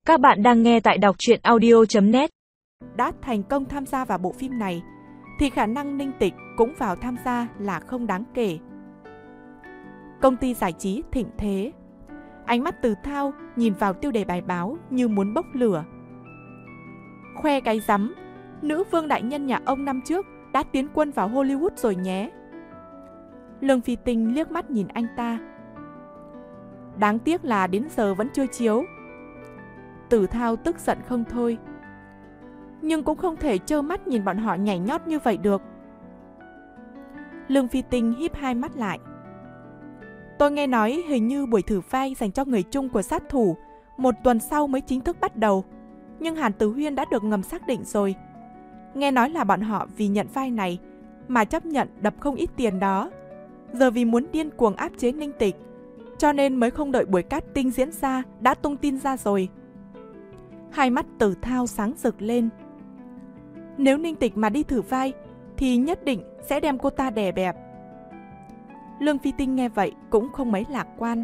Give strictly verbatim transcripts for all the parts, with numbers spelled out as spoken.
Các bạn đang nghe tại đọc truyện audio chấm net. Đã thành công tham gia vào bộ phim này, thì khả năng Ninh Tịch cũng vào tham gia là không đáng kể. Công ty giải trí thịnh thế. Ánh mắt Từ Thao nhìn vào tiêu đề bài báo như muốn bốc lửa. Khoe cái rắm, nữ vương đại nhân nhà ông năm trước đã tiến quân vào Hollywood rồi nhé. Lương Phi Tinh liếc mắt nhìn anh ta. Đáng tiếc là đến giờ vẫn chưa chiếu. Từ Thao tức giận không thôi. Nhưng cũng không thể trơ mắt nhìn bọn họ nhảy nhót như vậy được. Lương Phi Tinh híp hai mắt lại. Tôi nghe nói hình như buổi thử vai dành cho người chung của sát thủ một tuần sau mới chính thức bắt đầu. Nhưng Hàn Tử Huyên đã được ngầm xác định rồi. Nghe nói là bọn họ vì nhận vai này mà chấp nhận đập không ít tiền đó. Giờ vì muốn điên cuồng áp chế Ninh Tịch, cho nên mới không đợi buổi casting diễn ra đã tung tin ra rồi. Hai mắt Từ Thao sáng rực lên. Nếu Ninh Tịch mà đi thử vai thì nhất định sẽ đem cô ta đè bẹp. Lương Phi Tinh nghe vậy cũng không mấy lạc quan.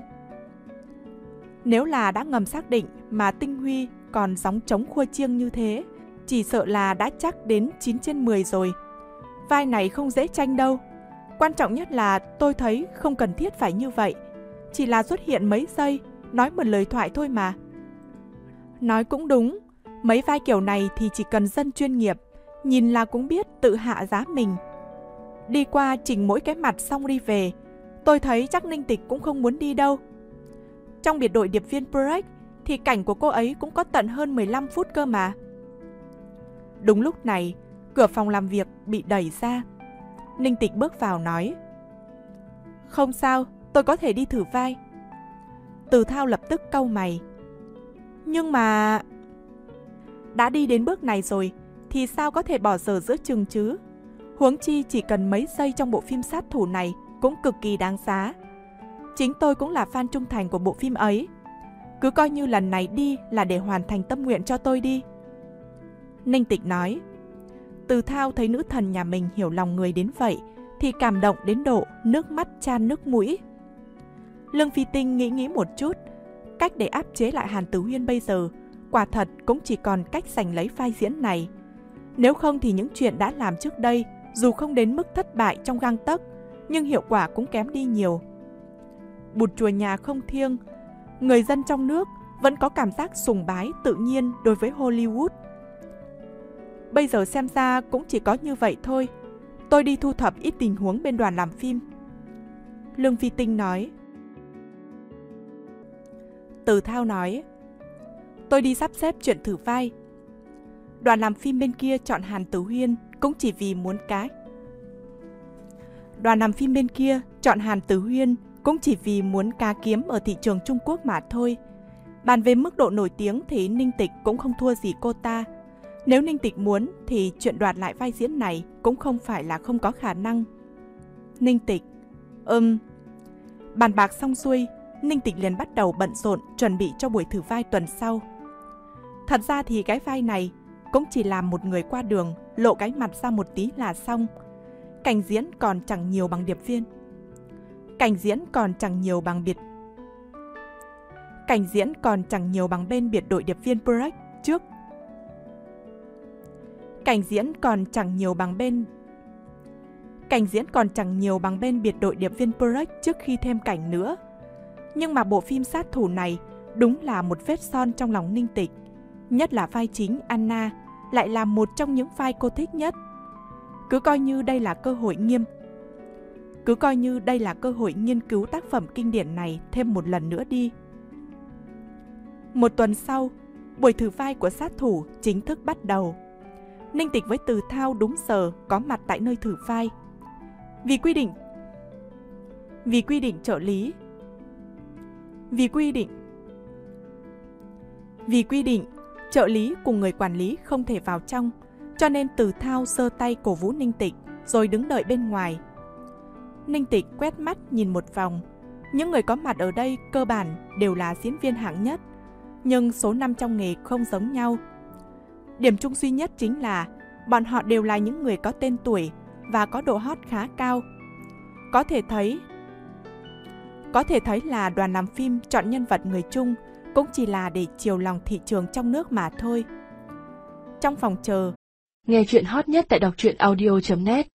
Nếu là đã ngầm xác định mà Tinh Huy còn gióng trống khua chiêng như thế, chỉ sợ là đã chắc đến chín trên mười rồi. Vai này không dễ tranh đâu. Quan trọng nhất là tôi thấy không cần thiết phải như vậy. Chỉ là xuất hiện mấy giây, nói một lời thoại thôi mà. Nói cũng đúng, mấy vai kiểu này thì chỉ cần dân chuyên nghiệp, nhìn là cũng biết tự hạ giá mình. Đi qua chỉnh mỗi cái mặt xong đi về, tôi thấy chắc Ninh Tịch cũng không muốn đi đâu. Trong biệt đội điệp viên Break thì cảnh của cô ấy cũng có tận hơn mười lăm phút cơ mà. Đúng lúc này, cửa phòng làm việc bị đẩy ra. Ninh Tịch bước vào nói: Không sao, tôi có thể đi thử vai. Từ Thao lập tức cau mày. Nhưng mà... Đã đi đến bước này rồi thì sao có thể bỏ dở giữa chừng chứ? Huống chi chỉ cần mấy giây trong bộ phim sát thủ này cũng cực kỳ đáng giá. Chính tôi cũng là fan trung thành của bộ phim ấy. Cứ coi như lần này đi là để hoàn thành tâm nguyện cho tôi đi. Ninh Tịch nói. Từ Thao thấy nữ thần nhà mình hiểu lòng người đến vậy thì cảm động đến độ nước mắt chan nước mũi. Lương Phi Tinh nghĩ nghĩ một chút. Cách để áp chế lại Hàn Tử Huyên bây giờ quả thật cũng chỉ còn cách giành lấy vai diễn này. Nếu không thì những chuyện đã làm trước đây dù không đến mức thất bại trong gang tấc, nhưng hiệu quả cũng kém đi nhiều. Bụt chùa nhà không thiêng, người dân trong nước vẫn có cảm giác sùng bái tự nhiên đối với Hollywood. Bây giờ xem ra cũng chỉ có như vậy thôi. Tôi đi thu thập ít tình huống bên đoàn làm phim. Lương Phi Tinh nói. Từ Thao nói. Tôi đi sắp xếp chuyện thử vai. Đoàn làm phim bên kia chọn Hàn Tử Huyên cũng chỉ vì muốn cái. Đoàn làm phim bên kia chọn Hàn Tử Huyên cũng chỉ vì muốn cá kiếm ở thị trường Trung Quốc mà thôi. Bàn về mức độ nổi tiếng thì Ninh Tịch cũng không thua gì cô ta. Nếu Ninh Tịch muốn thì chuyện đoạt lại vai diễn này cũng không phải là không có khả năng. Ninh Tịch Ừm Bàn bạc xong xuôi, Ninh Tịch liền bắt đầu bận rộn chuẩn bị cho buổi thử vai tuần sau. Thật ra thì cái vai này cũng chỉ làm một người qua đường lộ cái mặt ra một tí là xong. Cảnh diễn còn chẳng nhiều bằng điệp viên. Cảnh diễn còn chẳng nhiều bằng biệt Cảnh diễn còn chẳng nhiều bằng bên biệt đội điệp viên Break trước. Cảnh diễn còn chẳng nhiều bằng bên Cảnh diễn còn chẳng nhiều bằng bên biệt đội điệp viên Break trước khi thêm cảnh nữa. Nhưng mà bộ phim sát thủ này đúng là một vết son trong lòng Ninh Tịch. Nhất là vai chính Anna lại là một trong những vai cô thích nhất. Cứ coi như đây là cơ hội nghiêm Cứ coi như đây là cơ hội nghiên cứu tác phẩm kinh điển này thêm một lần nữa đi. Một tuần sau, buổi thử vai của sát thủ chính thức bắt đầu. Ninh Tịch với Từ Thao đúng giờ có mặt tại nơi thử vai. Vì quy định Vì quy định trợ lý Vì quy định Vì quy định trợ lý cùng người quản lý không thể vào trong, cho nên Từ Thao giơ tay cổ vũ Ninh Tịch rồi đứng đợi bên ngoài. Ninh Tịch quét mắt nhìn một vòng. Những người có mặt ở đây cơ bản đều là diễn viên hạng nhất, nhưng số năm trong nghề không giống nhau. Điểm chung duy nhất chính là bọn họ đều là những người có tên tuổi và có độ hot khá cao. Có thể thấy Có thể thấy là đoàn làm phim chọn nhân vật người chung cũng chỉ là để chiều lòng thị trường trong nước mà thôi. Trong phòng chờ, Nghe chuyện hot nhất tại đọc truyện audio chấm net